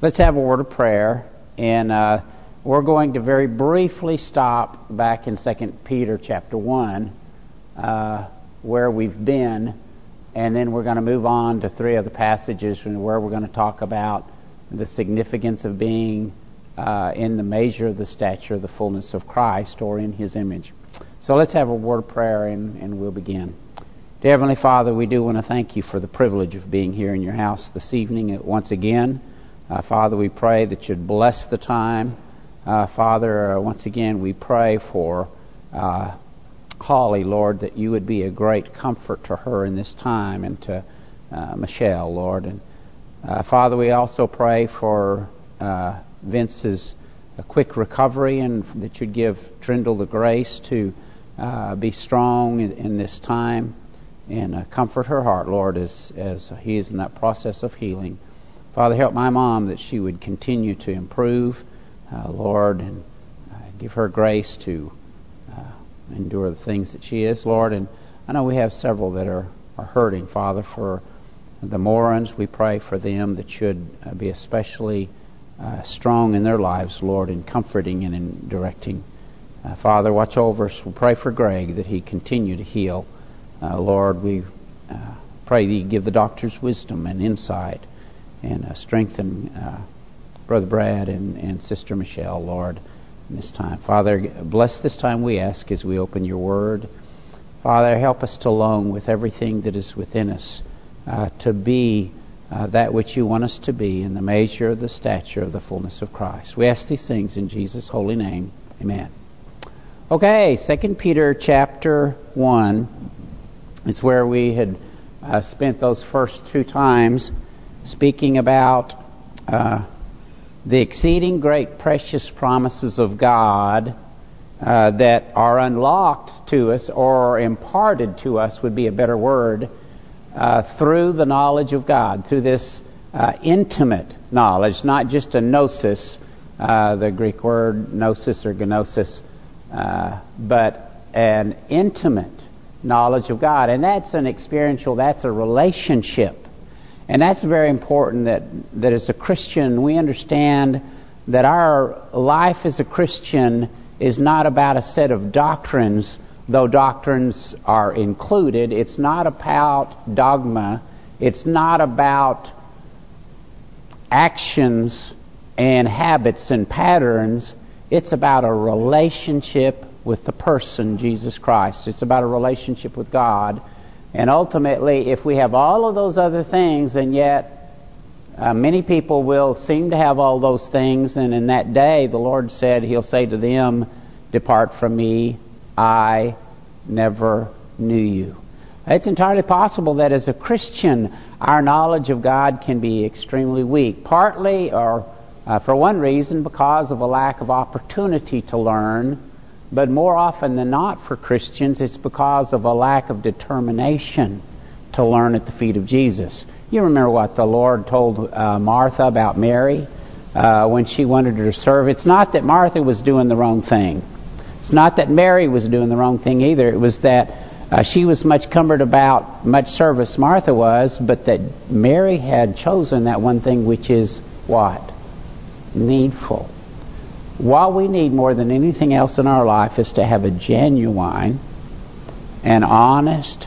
Let's have a word of prayer, and we're going to very briefly stop back in 2 Peter chapter 1, where we've been, and then we're going to move on to three other passages where we're going to talk about the significance of being in the measure of the stature of the fullness of Christ, or in His image. So let's have a word of prayer, and we'll begin. Dear Heavenly Father, we do want to thank You for the privilege of being here in Your house this evening once again. Father, we pray that You'd bless the time. Father, once again, we pray for Holly, Lord, that You would be a great comfort to her in this time, and to Michelle, Lord. And Father, we also pray for Vince's quick recovery, and that You'd give Trindle the grace to be strong in this time, and comfort her heart, Lord, as he is in that process of healing. Father, help my mom that she would continue to improve, Lord, and give her grace to endure the things that she is, Lord. And I know we have several that are hurting, Father. For the Morons, we pray for them that should be especially strong in their lives, Lord, in comforting and in directing. Father, watch over us. We pray for Greg that he continue to heal. Lord, we pray that You give the doctors wisdom and insight, and strengthen Brother Brad and Sister Michelle, Lord, in this time. Father, bless this time, we ask, as we open Your Word. Father, help us to long with everything that is within us to be that which You want us to be, in the measure of the stature of the fullness of Christ. We ask these things in Jesus' holy name. Amen. Okay, 2 Peter chapter 1. It's where we had spent those first two times speaking about the exceeding great precious promises of God that are unlocked to us, or imparted to us would be a better word, through the knowledge of God, through this intimate knowledge, not just a gnosis, the Greek word gnosis or gnosis, but an intimate knowledge of God. And that's an experiential, that's a relationship. And that's very important, that as a Christian we understand that our life as a Christian is not about a set of doctrines, though doctrines are included. It's not about dogma. It's not about actions and habits and patterns. It's about a relationship with the person, Jesus Christ. It's about a relationship with God. And ultimately, if we have all of those other things, and yet many people will seem to have all those things, and in that day the Lord said He'll say to them, "Depart from Me, I never knew you." It's entirely possible that as a Christian our knowledge of God can be extremely weak, partly, or for one reason, because of a lack of opportunity to learn. But more often than not for Christians, it's because of a lack of determination to learn at the feet of Jesus. You remember what the Lord told Martha about Mary when she wanted her to serve. It's not that Martha was doing the wrong thing. It's not that Mary was doing the wrong thing either. It was that she was much cumbered about much service Martha was, but that Mary had chosen that one thing which is what? Needful. What we need more than anything else in our life is to have a genuine and honest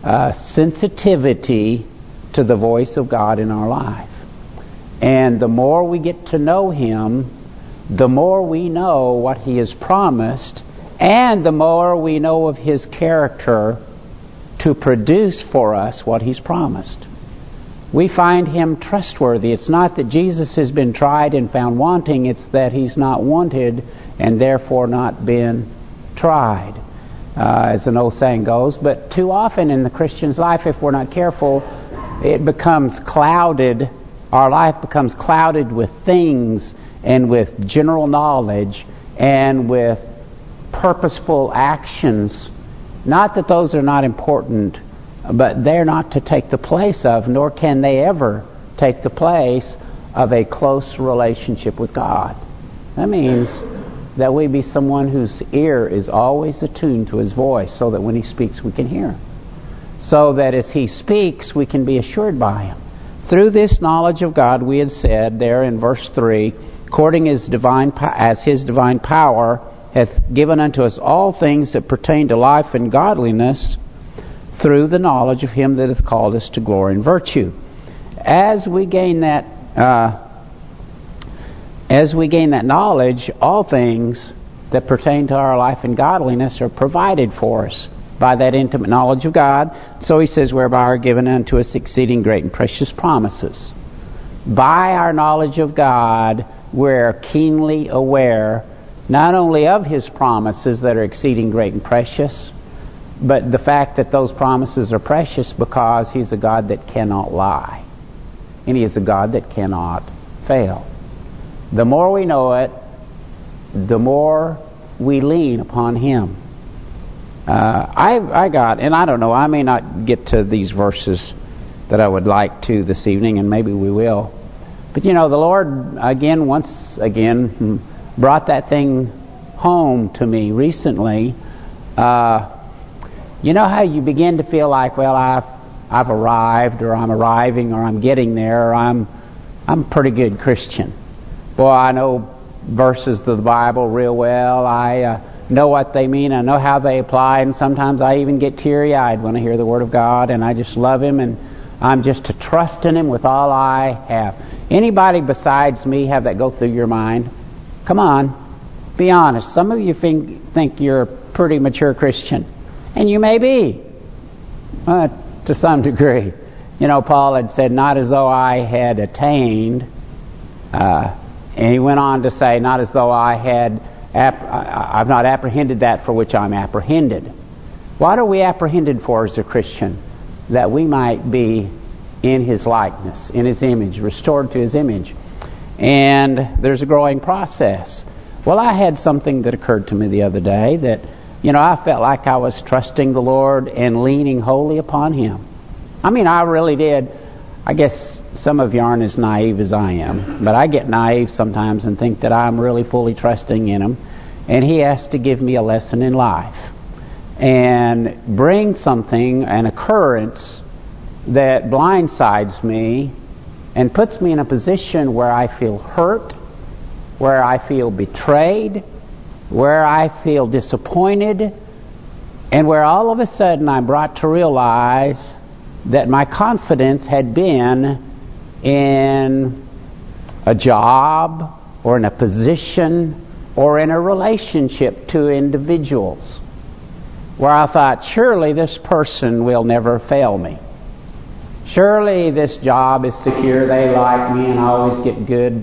sensitivity to the voice of God in our life. And the more we get to know Him, the more we know what He has promised, and the more we know of His character to produce for us what He's promised. We find Him trustworthy. It's not that Jesus has been tried and found wanting. It's that He's not wanted and therefore not been tried, as an old saying goes. But too often in the Christian's life, if we're not careful, it becomes clouded. Our life becomes clouded with things, and with general knowledge, and with purposeful actions. Not that those are not important, but they're not to take the place of, nor can they ever take the place of, a close relationship with God. That means that we be someone whose ear is always attuned to His voice, so that when He speaks we can hear Him. So that as He speaks we can be assured by Him. Through this knowledge of God, we had said there in verse 3, according as His divine power hath given unto us all things that pertain to life and godliness, through the knowledge of Him that hath called us to glory and virtue. As we gain that knowledge, all things that pertain to our life and godliness are provided for us by that intimate knowledge of God. So he says, whereby are given unto us exceeding great and precious promises. By our knowledge of God, we're keenly aware not only of His promises that are exceeding great and precious, but the fact that those promises are precious because He's a God that cannot lie. And He is a God that cannot fail. The more we know it, the more we lean upon Him. I got, and I don't know, I may not get to these verses that I would like to this evening, and maybe we will. But the Lord, once again, brought that thing home to me recently. You know how you begin to feel like, well, I've arrived, or I'm arriving, or I'm getting there, or I'm a pretty good Christian. Boy, I know verses of the Bible real well. I know what they mean. I know how they apply, and sometimes I even get teary-eyed when I hear the Word of God, and I just love Him, and I'm just to trust in Him with all I have. Anybody besides me have that go through your mind? Come on, be honest. Some of you think you're a pretty mature Christian, and you may be, to some degree. Paul had said, not as though I had attained, and he went on to say, not as though I've not apprehended that for which I'm apprehended. What are we apprehended for as a Christian? That we might be in His likeness, in His image, restored to His image. And there's a growing process. Well, I had something that occurred to me the other day that, I felt like I was trusting the Lord and leaning wholly upon Him. I mean, I really did. I guess some of you aren't as naive as I am, but I get naive sometimes and think that I'm really fully trusting in Him, and He has to give me a lesson in life and bring something, an occurrence that blindsides me and puts me in a position where I feel hurt, where I feel betrayed, where I feel disappointed, and where all of a sudden I'm brought to realize that my confidence had been in a job or in a position or in a relationship to individuals, where I thought, surely this person will never fail me. Surely this job is secure, they like me, and I always get good,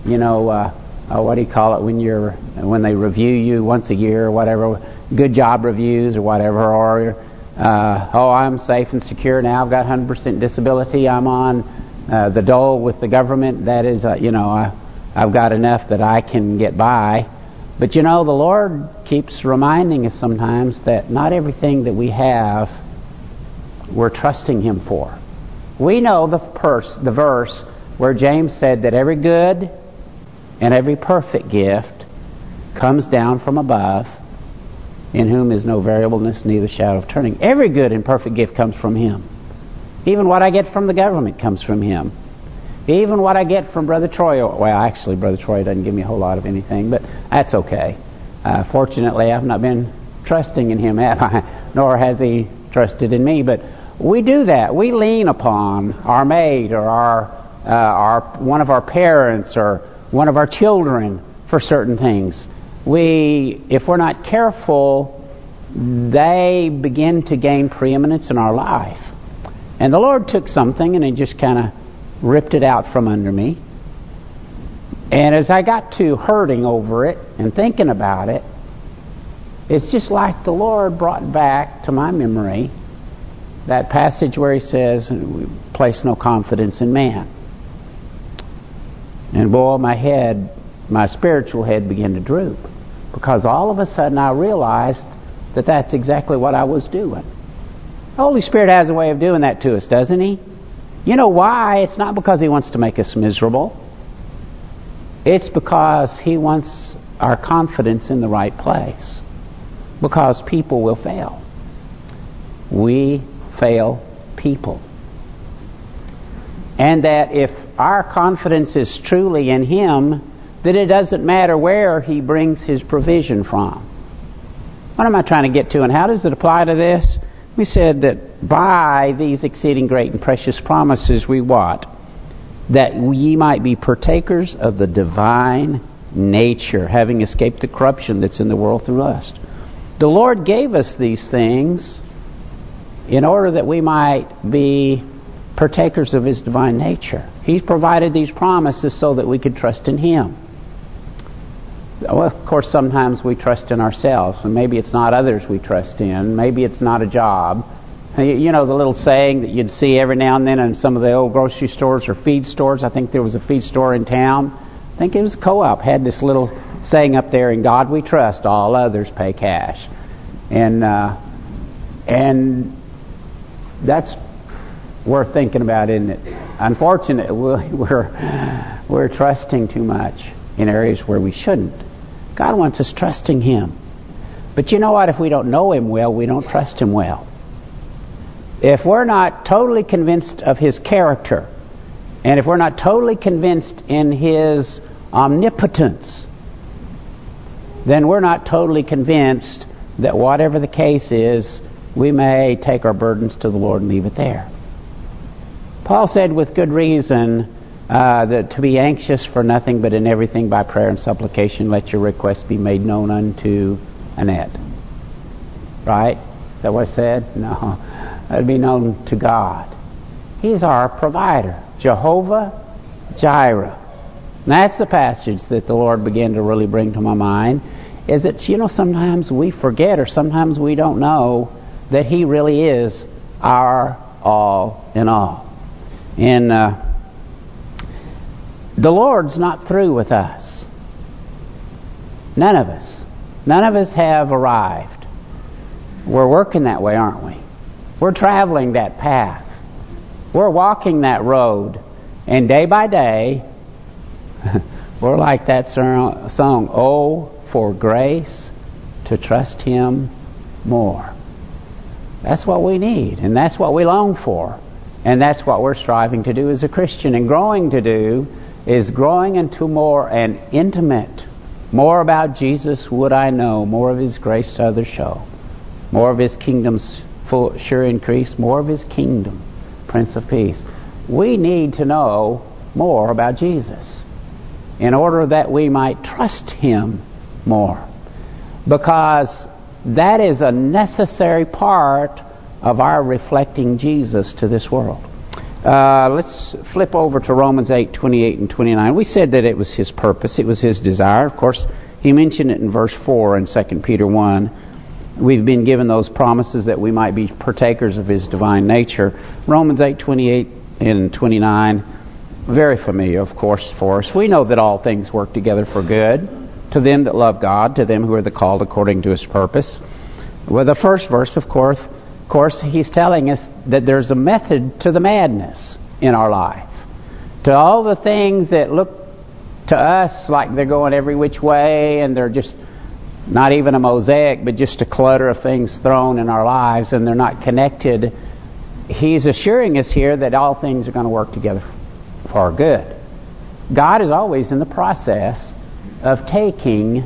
what do you call it when they review you once a year or whatever, good job reviews or whatever, or I'm safe and secure now, I've got 100% disability, I'm on the dole with the government, that is, I've got enough that I can get by. But the Lord keeps reminding us sometimes that not everything that we have, we're trusting Him for. We know the verse where James said that every good and every perfect gift comes down from above, in whom is no variableness, neither shadow of turning. Every good and perfect gift comes from Him. Even what I get from the government comes from Him. Even what I get from Brother Troy. Well, actually, Brother Troy doesn't give me a whole lot of anything, but that's okay. Fortunately, I've not been trusting in Him, have I? Nor has He trusted in me. But we do that. We lean upon our maid or one of our parents or one of our children for certain things. If we're not careful, they begin to gain preeminence in our life. And the Lord took something and He just kind of ripped it out from under me. And as I got to hurting over it and thinking about it, it's just like the Lord brought back to my memory that passage where He says, place no confidence in man. And boy, my spiritual head began to droop. Because all of a sudden I realized that that's exactly what I was doing. The Holy Spirit has a way of doing that to us, doesn't He? You know why? It's not because He wants to make us miserable. It's because He wants our confidence in the right place. Because people will fail. We fail people. And that if our confidence is truly in Him, that it doesn't matter where He brings His provision from. What am I trying to get to, and how does it apply to this? We said that by these exceeding great and precious promises we what? That ye might be partakers of the divine nature, having escaped the corruption that's in the world through lust. The Lord gave us these things in order that we might be partakers of His divine nature. He's provided these promises so that we could trust in Him. Well, of course, sometimes we trust in ourselves, and maybe it's not others we trust in. Maybe it's not a job. You know the little saying that you'd see every now and then in some of the old grocery stores or feed stores. I think there was a feed store in town. I think it was Co-op. Had this little saying up there, "In God we trust, all others pay cash." And that's worth thinking about, isn't it? Unfortunately, we're trusting too much in areas where we shouldn't. God wants us trusting Him. But you know what? If we don't know Him well, we don't trust Him well. If we're not totally convinced of His character, and if we're not totally convinced in His omnipotence, then we're not totally convinced that whatever the case is, we may take our burdens to the Lord and leave it there. Paul said with good reason that to be anxious for nothing, but in everything by prayer and supplication let your requests be made known unto Annette. Right? Is that what I said? No. Let it be known to God. He's our provider. Jehovah Jireh. And that's the passage that the Lord began to really bring to my mind. Is that, sometimes we forget, or sometimes we don't know that He really is our all in all. And the Lord's not through with us. None of us. None of us have arrived. We're working that way, aren't we? We're traveling that path. We're walking that road. And day by day, we're like that song, "Oh, for grace to trust Him more." That's what we need, and that's what we long for. And that's what we're striving to do as a Christian. And growing to do is growing into more and intimate. More about Jesus would I know, more of His grace to others show. More of His kingdom's full sure increase, more of His kingdom, Prince of Peace. We need to know more about Jesus in order that we might trust Him more. Because that is a necessary part of our reflecting Jesus to this world. Let's flip over to Romans 8:28 and 29. We said that it was His purpose, it was His desire. Of course, He mentioned it in verse 4 in 2 Peter 1. We've been given those promises that we might be partakers of His divine nature. Romans 8:28 and 29, very familiar, of course, for us. We know that all things work together for good, to them that love God, to them who are the called according to His purpose. Well, the first verse, of course, He's telling us that there's a method to the madness in our life. To all the things that look to us like they're going every which way, and they're just not even a mosaic, but just a clutter of things thrown in our lives, and they're not connected. He's assuring us here that all things are going to work together for our good. God is always in the process of taking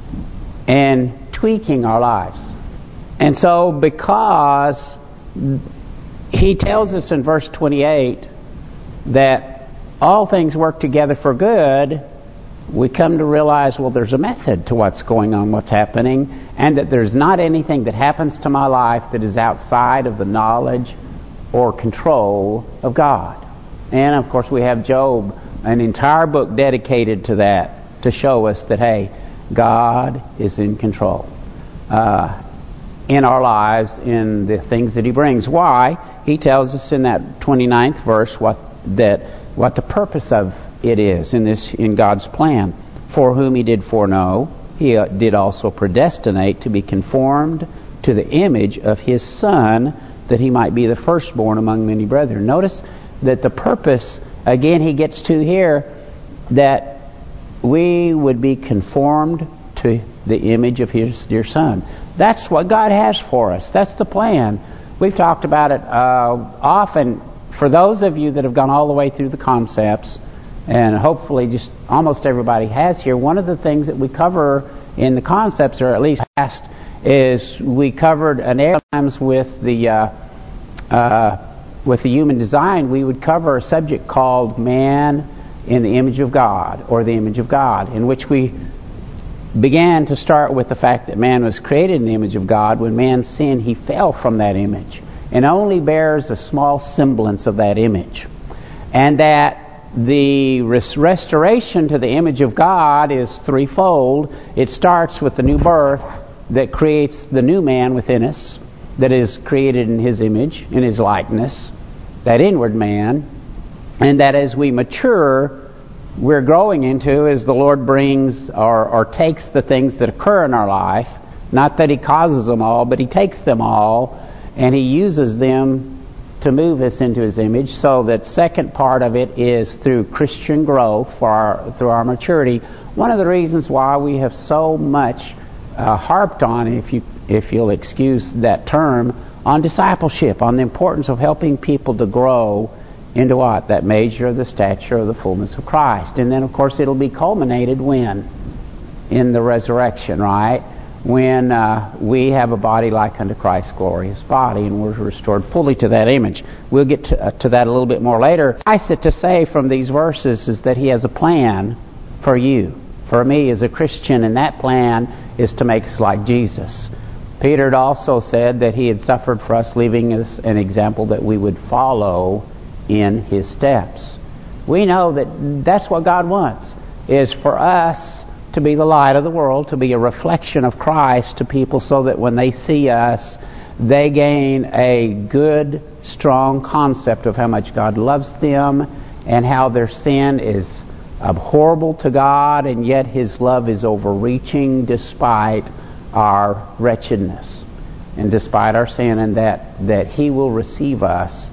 and tweaking our lives. And so because He tells us in verse 28 that all things work together for good, we come to realize, well, there's a method to what's going on, what's happening, and that there's not anything that happens to my life that is outside of the knowledge or control of God. And, of course, we have Job, an entire book dedicated to that, to show us that, hey, God is in control in our lives, in the things that He brings. Why? He tells us in that 29th verse what the purpose of it is in God's plan. For whom He did foreknow, He did also predestinate to be conformed to the image of His Son, that He might be the firstborn among many brethren. Notice that the purpose, again, He gets to here, that we would be conformed to the image of His dear Son. That's what God has for us. That's the plan. We've talked about it often for those of you that have gone all the way through the concepts, and hopefully just almost everybody has here, one of the things that we cover in the concepts, or at least past, is we covered an area times with the human design. We would cover a subject called man in the image of God, or the image of God, in which we began to start with the fact that man was created in the image of God. When man sinned, he fell from that image and only bears a small semblance of that image. And that the restoration to the image of God is threefold. It starts with the new birth that creates the new man within us, that is created in His image, in His likeness, that inward man. And that as we mature, we're growing into, as the Lord brings or takes the things that occur in our life, not that He causes them all, but He takes them all and He uses them to move us into His image. So that second part of it is through Christian growth, through our maturity. One of the reasons why we have so much harped on, if you'll excuse that term, on discipleship, on the importance of helping people to grow into what? That measure of the stature of the fullness of Christ. And then, of course, it'll be culminated when? In the resurrection, right? When we have a body like unto Christ's glorious body, and we're restored fully to that image. We'll get to that a little bit more later. Suffice it to say from these verses is that He has a plan for you, for me as a Christian, and that plan is to make us like Jesus. Peter had also said that He had suffered for us, leaving us an example that we would follow in His steps. We know that that's what God wants, is for us to be the light of the world, to be a reflection of Christ to people, so that when they see us, they gain a good, strong concept of how much God loves them and how their sin is abhorrible to God, and yet His love is overreaching despite our wretchedness and despite our sin, and that He will receive us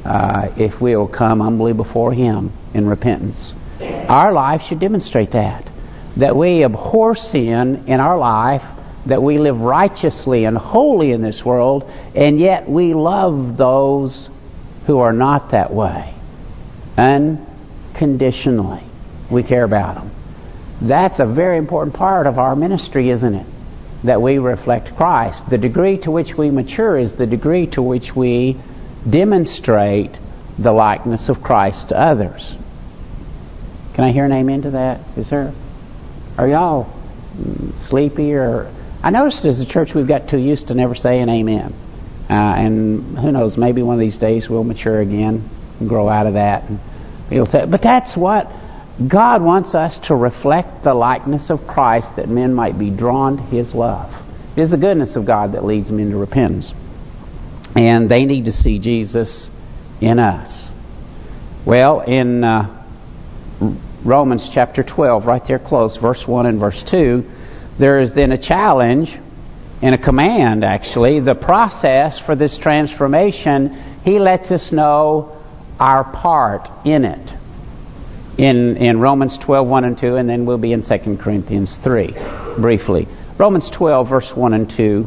if we will come humbly before Him in repentance. Our life should demonstrate that we abhor sin in our life, that we live righteously and holy in this world, and yet we love those who are not that way. Unconditionally. We care about them. That's a very important part of our ministry, isn't it? That we reflect Christ. The degree to which we mature is the degree to which we demonstrate the likeness of Christ to others. Can I hear an amen to that? Are y'all sleepy? Or I noticed as a church we've got too used to never saying amen. And who knows, maybe one of these days we'll mature again and grow out of that. And people say, but that's what God wants us to reflect, the likeness of Christ, that men might be drawn to His love. It is the goodness of God that leads them into repentance. And they need to see Jesus in us. Well, in Romans chapter 12, right there close, verse 1 and verse 2, there is then a challenge and a command, actually. The process for this transformation, He lets us know our part in it. In Romans 12, 1 and 2, and then we'll be in 2 Corinthians 3, briefly. Romans 12, verse 1 and 2.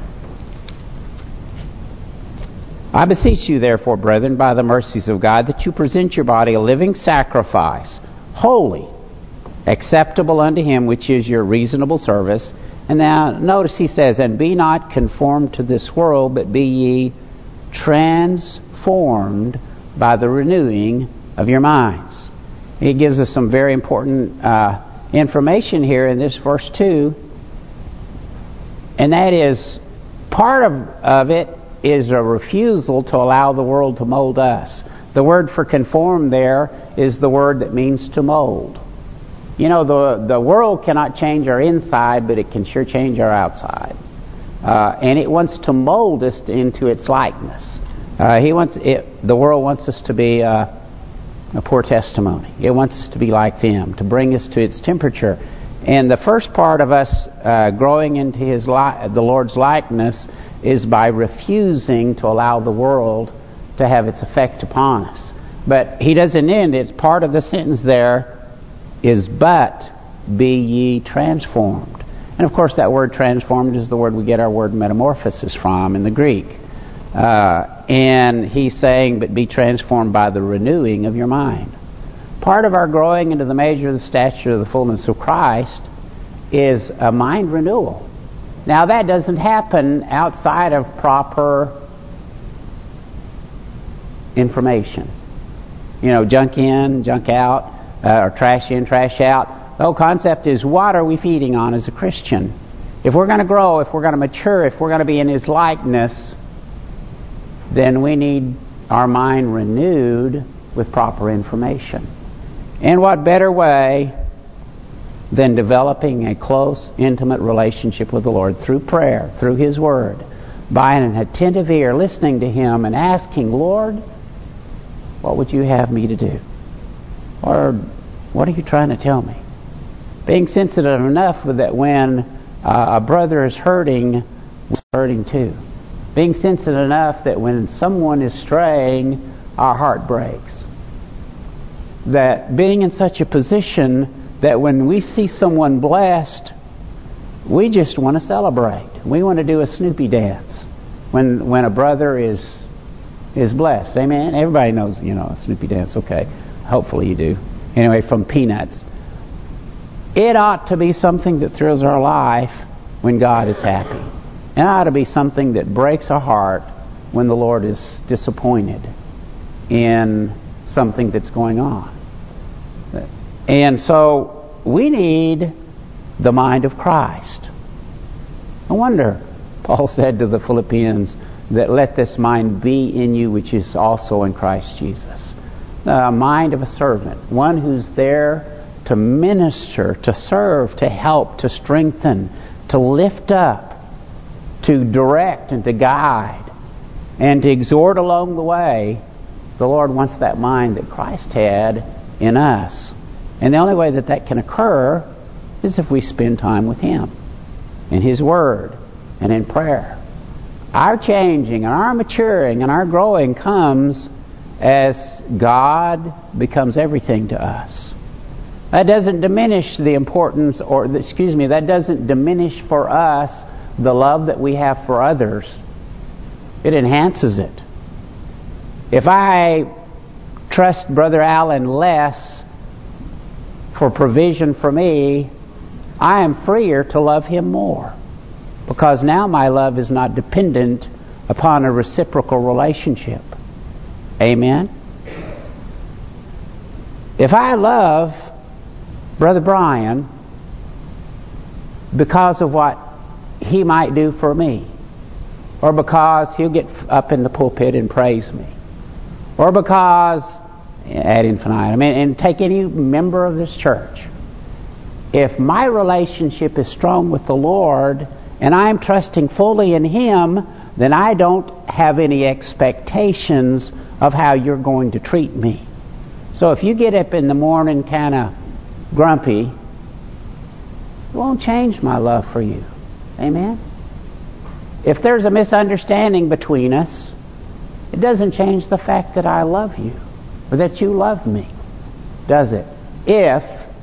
I beseech you, therefore, brethren, by the mercies of God, that you present your body a living sacrifice, holy, acceptable unto Him, which is your reasonable service. And now, notice he says, and be not conformed to this world, but be ye transformed by the renewing of your minds. He gives us some very important information here in this verse 2. And that is, part of it is a refusal to allow the world to mold us. The word for conform there is the word that means to mold. You know, the world cannot change our inside, but it can sure change our outside. And it wants to mold us into its likeness. The world wants us to be a poor testimony. It wants us to be like them, to bring us to its temperature. And the first part of us growing into the Lord's likeness is by refusing to allow the world to have its effect upon us. But he doesn't end. It's part of the sentence there is, but be ye transformed. And of course that word transformed is the word we get our word metamorphosis from in the Greek. And he's saying, but be transformed by the renewing of your mind. Part of our growing into the measure of the stature of the fullness of Christ is a mind renewal. Now that doesn't happen outside of proper information. You know, junk in, junk out, or trash in, trash out. The whole concept is, what are we feeding on as a Christian? If we're going to grow, if we're going to mature, if we're going to be in His likeness, then we need our mind renewed with proper information. And what better way than developing a close, intimate relationship with the Lord through prayer, through His Word, by an attentive ear, listening to Him and asking, Lord, what would you have me to do? Or what are you trying to tell me? Being sensitive enough that when a brother is hurting, we're hurting too. Being sensitive enough that when someone is straying, our heart breaks. That being in such a position that when we see someone blessed, we just want to celebrate. We want to do a Snoopy dance when a brother is blessed. Amen? Everybody knows, you know, a Snoopy dance. Okay. Hopefully you do. Anyway, from Peanuts. It ought to be something that thrills our life when God is happy. It ought to be something that breaks our heart when the Lord is disappointed in something that's going on. And so we need the mind of Christ. No wonder Paul said to the Philippians that let this mind be in you which is also in Christ Jesus. The mind of a servant, one who's there to minister, to serve, to help, to strengthen, to lift up, to direct and to guide, and to exhort along the way. The Lord wants that mind that Christ had in us. And the only way that that can occur is if we spend time with Him, in His Word, and in prayer. Our changing and our maturing and our growing comes as God becomes everything to us. That doesn't diminish the importance, that doesn't diminish for us the love that we have for others. It enhances it. If I trust Brother Allen less for provision for me, I am freer to love him more. Because now my love is not dependent upon a reciprocal relationship. Amen? If I love Brother Brian because of what he might do for me, or because he'll get up in the pulpit and praise me, or because, ad infinitum, and take any member of this church, if my relationship is strong with the Lord and I'm trusting fully in Him, then I don't have any expectations of how you're going to treat me. So if you get up in the morning kind of grumpy, it won't change my love for you. Amen? If there's a misunderstanding between us, it doesn't change the fact that I love you or that you love me, does it? If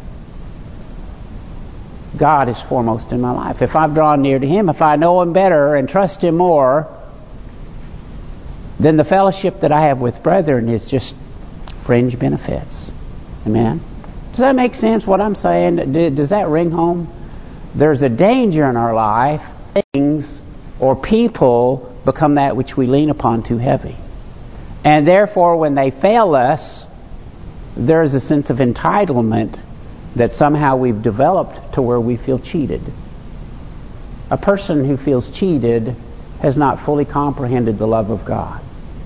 God is foremost in my life, if I've drawn near to Him, if I know Him better and trust Him more, then the fellowship that I have with brethren is just fringe benefits. Amen? Does that make sense, what I'm saying? Does that ring home? There's a danger in our life. Things or people become that which we lean upon too heavy. And therefore, when they fail us, there's a sense of entitlement that somehow we've developed to where we feel cheated. A person who feels cheated has not fully comprehended the love of God.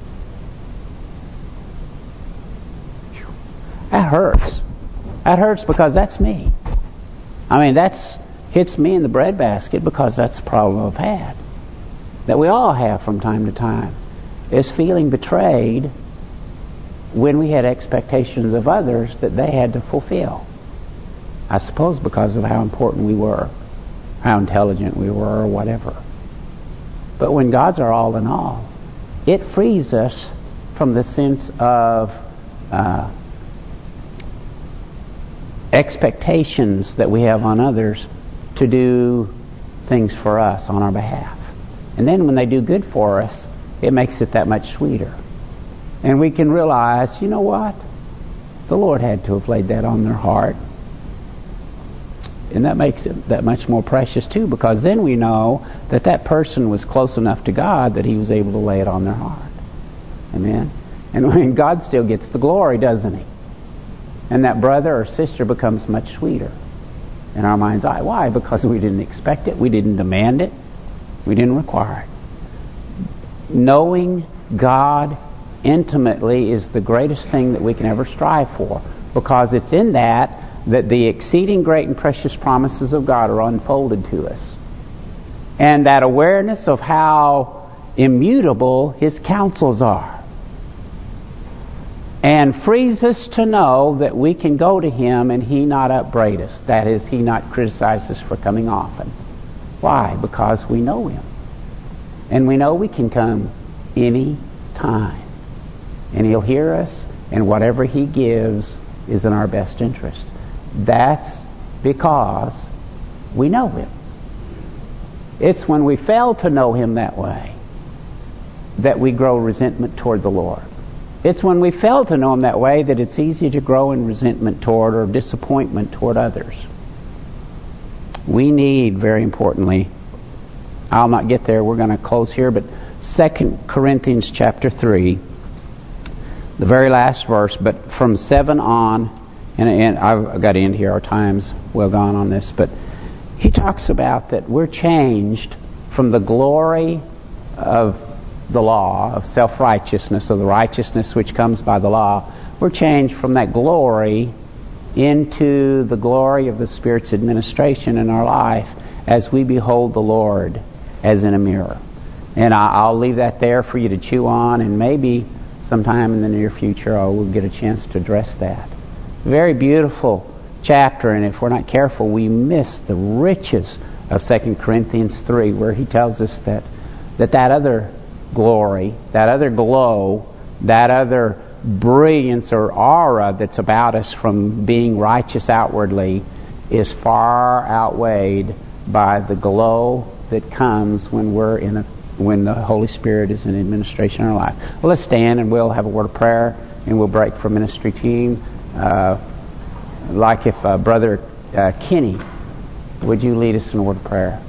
That hurts. That hurts because that's me. I mean, that's hits me in the breadbasket because that's a problem I've had. That we all have from time to time. Is feeling betrayed when we had expectations of others that they had to fulfill. I suppose because of how important we were, how intelligent we were, or whatever. But when God's our all in all, it frees us from the sense of expectations that we have on others to do things for us on our behalf. And then when they do good for us, it makes it that much sweeter. And we can realize, you know what? The Lord had to have laid that on their heart. And that makes it that much more precious too, because then we know that that person was close enough to God that He was able to lay it on their heart. Amen? And when God still gets the glory, doesn't He? And that brother or sister becomes much sweeter in our mind's eye. Why? Because we didn't expect it. We didn't demand it. We didn't require it. Knowing God intimately is the greatest thing that we can ever strive for, because it's in that the exceeding great and precious promises of God are unfolded to us. And that awareness of how immutable His counsels are. And frees us to know that we can go to Him and He not upbraid us. That is, He not criticize us for coming often. Why? Because we know Him. And we know we can come any time. And He'll hear us, and whatever He gives is in our best interest. That's because we know Him. It's when we fail to know Him that way that we grow resentment toward the Lord. It's when we fail to know Him that way that it's easy to grow in resentment toward or disappointment toward others. We need, very importantly, I'll not get there, we're going to close here, but 2 Corinthians chapter 3, the very last verse, but from 7 on, and I've got to end here, our time's well gone on this, but he talks about that we're changed from the glory of the law, of self-righteousness, of the righteousness which comes by the law. We're changed from that glory into the glory of the Spirit's administration in our life as we behold the Lord as in a mirror. And I'll leave that there for you to chew on, and maybe sometime in the near future we'll get a chance to address that. It's a very beautiful chapter, and if we're not careful, we miss the riches of 2 Corinthians 3, where he tells us that other glory, that other glow, that other brilliance or aura that's about us from being righteous outwardly is far outweighed by the glow that comes when when the Holy Spirit is in administration in our life. Well, let's stand and we'll have a word of prayer, and we'll break for ministry team. Like if Brother Kenny, would you lead us in a word of prayer?